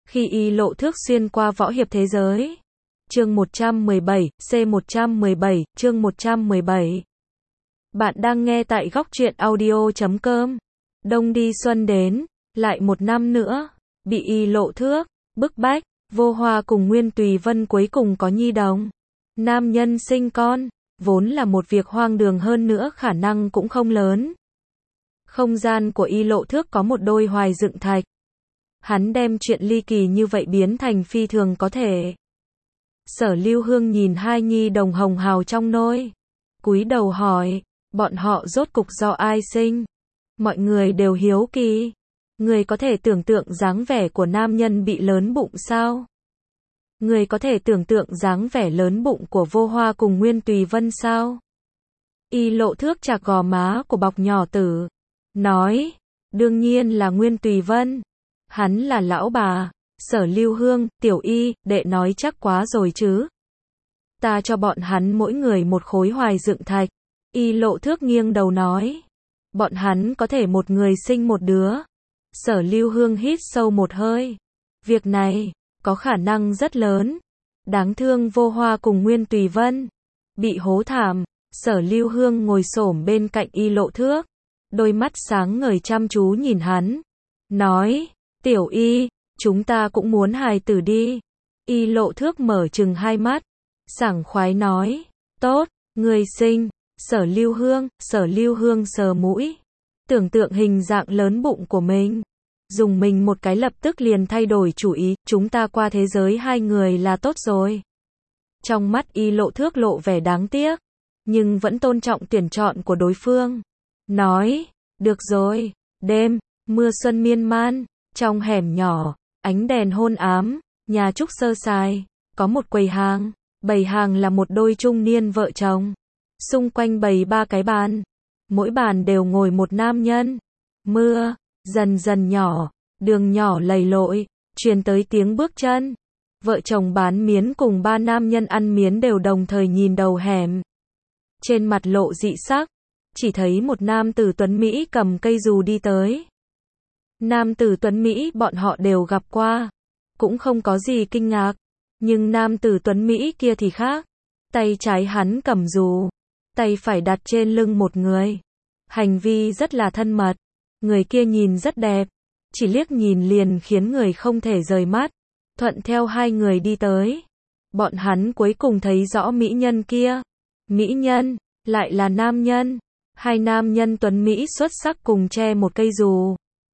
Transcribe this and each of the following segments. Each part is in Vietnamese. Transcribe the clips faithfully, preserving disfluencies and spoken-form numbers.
Khi Y Lộ Thước xuyên qua võ hiệp thế giới. Chương một trăm mười bảy, C một trăm mười bảy, chương một trăm mười bảy. Bạn đang nghe tại góc truyện audio chấm com. Đông đi xuân đến, lại một năm nữa, bị Y Lộ Thước bức bách, Vô Hoa cùng Nguyên Tùy Vân cuối cùng có nhi đồng. Nam nhân sinh con, vốn là một việc hoang đường, hơn nữa khả năng cũng không lớn. Không gian của Y Lộ Thước có một đôi hoài dựng thạch. Hắn đem chuyện ly kỳ như vậy biến thành phi thường có thể. Sở Lưu Hương nhìn hai nhi đồng hồng hào trong nôi, cúi đầu hỏi, bọn họ rốt cục do ai sinh? Mọi người đều hiếu kỳ. Người có thể tưởng tượng dáng vẻ của nam nhân bị lớn bụng sao? Người có thể tưởng tượng dáng vẻ lớn bụng của Vô Hoa cùng Nguyên Tùy Vân sao? Y Lộ Thước chạc gò má của bọc nhỏ tử, nói, đương nhiên là Nguyên Tùy Vân. Hắn là lão bà. Sở Lưu Hương, tiểu Y, đệ nói chắc quá rồi chứ. Ta cho bọn hắn mỗi người một khối hoài dựng thạch. Y Lộ Thước nghiêng đầu nói, bọn hắn có thể một người sinh một đứa. Sở Lưu Hương hít sâu một hơi. Việc này có khả năng rất lớn. Đáng thương Vô Hoa cùng Nguyên Tùy Vân bị hố thảm. Sở Lưu Hương ngồi xổm bên cạnh Y Lộ Thước, đôi mắt sáng ngời chăm chú nhìn hắn, nói, tiểu Y, chúng ta cũng muốn hài tử đi. Y Lộ Thước mở trừng hai mắt, sảng khoái nói, tốt, người sinh. Sở Lưu Hương, Sở Lưu Hương sờ mũi, tưởng tượng hình dạng lớn bụng của mình, dùng mình một cái lập tức liền thay đổi chủ ý, chúng ta qua thế giới hai người là tốt rồi. Trong mắt Y Lộ Thước lộ vẻ đáng tiếc, nhưng vẫn tôn trọng tuyển chọn của đối phương. Nói, được rồi. Đêm, mưa xuân miên man, trong hẻm nhỏ, ánh đèn hôn ám, nhà trúc sơ sài, có một quầy hàng, bày hàng là một đôi trung niên vợ chồng. Xung quanh bày ba cái bàn, mỗi bàn đều ngồi một nam nhân. Mưa dần dần nhỏ, đường nhỏ lầy lội, truyền tới tiếng bước chân. Vợ chồng bán miến cùng ba nam nhân ăn miến đều đồng thời nhìn đầu hẻm. Trên mặt lộ dị sắc, chỉ thấy một nam tử tuấn Mỹ cầm cây dù đi tới. Nam tử tuấn Mỹ bọn họ đều gặp qua, cũng không có gì kinh ngạc. Nhưng nam tử tuấn Mỹ kia thì khác. Tay trái hắn cầm dù, tay phải đặt trên lưng một người. Hành vi rất là thân mật. Người kia nhìn rất đẹp, chỉ liếc nhìn liền khiến người không thể rời mắt. Thuận theo hai người đi tới, bọn hắn cuối cùng thấy rõ mỹ nhân kia. Mỹ nhân, lại là nam nhân. Hai nam nhân tuấn Mỹ xuất sắc cùng che một cây dù.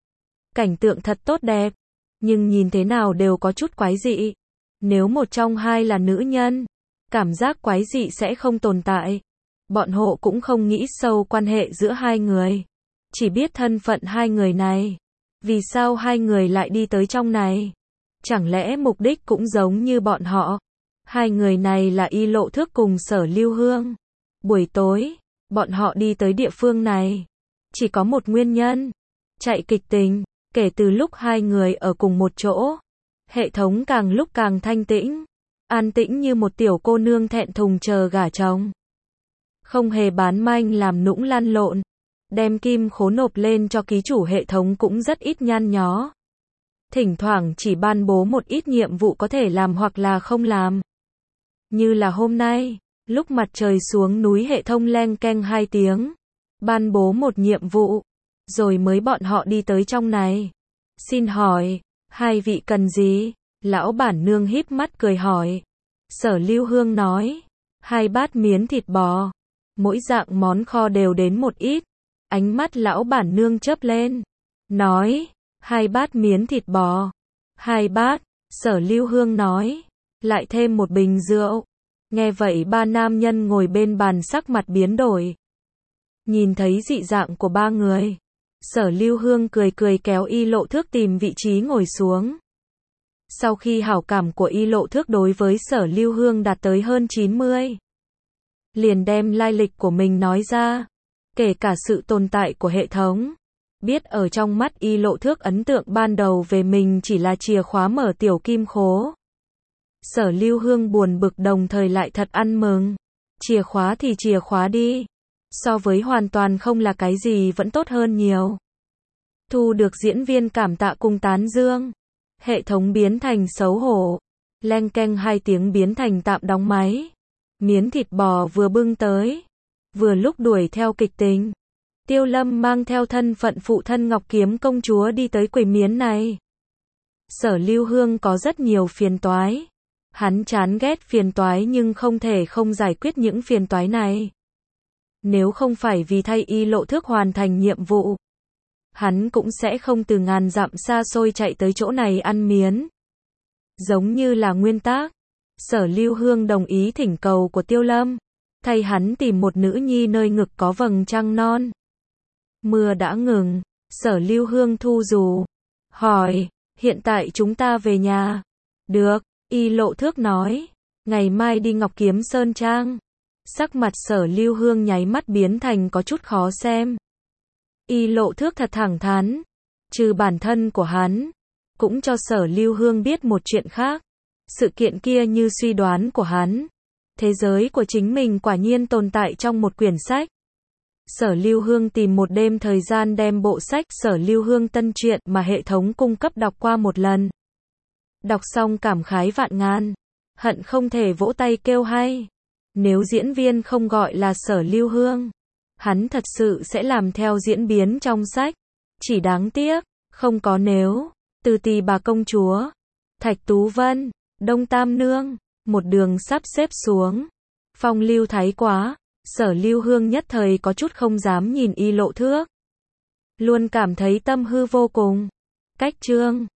Cảnh tượng thật tốt đẹp, nhưng nhìn thế nào đều có chút quái dị. Nếu một trong hai là nữ nhân, cảm giác quái dị sẽ không tồn tại. Bọn họ cũng không nghĩ sâu quan hệ giữa hai người, chỉ biết thân phận hai người này. Vì sao hai người lại đi tới trong này? Chẳng lẽ mục đích cũng giống như bọn họ? Hai người này là Y Lộ Thước cùng Sở Lưu Hương. Buổi tối, bọn họ đi tới địa phương này, chỉ có một nguyên nhân. Chạy kịch tình. Kể từ lúc hai người ở cùng một chỗ, hệ thống càng lúc càng thanh tĩnh, an tĩnh như một tiểu cô nương thẹn thùng chờ gả chồng. Không hề bán manh làm nũng lăn lộn, đem kim khố nộp lên cho ký chủ hệ thống cũng rất ít nhăn nhó. Thỉnh thoảng chỉ ban bố một ít nhiệm vụ có thể làm hoặc là không làm. Như là hôm nay, lúc mặt trời xuống núi hệ thống leng keng hai tiếng, ban bố một nhiệm vụ, rồi mới bọn họ đi tới trong này. Xin hỏi, hai vị cần gì? Lão bản nương híp mắt cười hỏi. Sở Lưu Hương nói, hai bát miến thịt bò, mỗi dạng món kho đều đến một ít. Ánh mắt lão bản nương chớp lên, nói, hai bát miến thịt bò. Hai bát. Sở Lưu Hương nói, lại thêm một bình rượu. Nghe vậy ba nam nhân ngồi bên bàn sắc mặt biến đổi. Nhìn thấy dị dạng của ba người, Sở Lưu Hương cười cười kéo Y Lộ Thước tìm vị trí ngồi xuống. Sau khi hảo cảm của Y Lộ Thước đối với Sở Lưu Hương đạt tới hơn chín mươi, liền đem lai lịch của mình nói ra, kể cả sự tồn tại của hệ thống. Biết ở trong mắt Y Lộ Thước ấn tượng ban đầu về mình chỉ là chìa khóa mở tiểu kim khố. Sở Lưu Hương buồn bực đồng thời lại thật ăn mừng. Chìa khóa thì chìa khóa đi. So với hoàn toàn không là cái gì vẫn tốt hơn nhiều. Thu được diễn viên cảm tạ cùng tán dương. Hệ thống biến thành xấu hổ. Leng keng hai tiếng biến thành tạm đóng máy. Miến thịt bò vừa bưng tới. Vừa lúc đuổi theo kịch tính. Tiêu Lâm mang theo thân phận phụ thân Ngọc Kiếm công chúa đi tới quầy miến này. Sở Lưu Hương có rất nhiều phiền toái. Hắn chán ghét phiền toái nhưng không thể không giải quyết những phiền toái này. Nếu không phải vì thay Y Lộ Thước hoàn thành nhiệm vụ, hắn cũng sẽ không từ ngàn dặm xa xôi chạy tới chỗ này ăn miến. Giống như là nguyên tắc, Sở Lưu Hương đồng ý thỉnh cầu của Tiêu Lâm, thay hắn tìm một nữ nhi nơi ngực có vầng trăng non. Mưa đã ngừng, Sở Lưu Hương thu dù, hỏi, hiện tại chúng ta về nhà. Được, Y Lộ Thước nói, ngày mai đi Ngọc Kiếm Sơn Trang. Sắc mặt Sở Lưu Hương nháy mắt biến thành có chút khó xem. Y Lộ Thước thật thẳng thắn, trừ bản thân của hắn, cũng cho Sở Lưu Hương biết một chuyện khác. Sự kiện kia như suy đoán của hắn, thế giới của chính mình quả nhiên tồn tại trong một quyển sách. Sở Lưu Hương tìm một đêm thời gian đem bộ sách Sở Lưu Hương Tân Truyện mà hệ thống cung cấp đọc qua một lần. Đọc xong cảm khái vạn ngàn, hận không thể vỗ tay kêu hay. Nếu diễn viên không gọi là Sở Lưu Hương, hắn thật sự sẽ làm theo diễn biến trong sách. Chỉ đáng tiếc, không có nếu. Từ Tỳ Bà Công Chúa, Thạch Tú Vân, Đông Tam Nương, một đường sắp xếp xuống. Phong lưu thái quá, Sở Lưu Hương nhất thời có chút không dám nhìn Y Lộ Thước. Luôn cảm thấy tâm hư vô cùng. Cách chương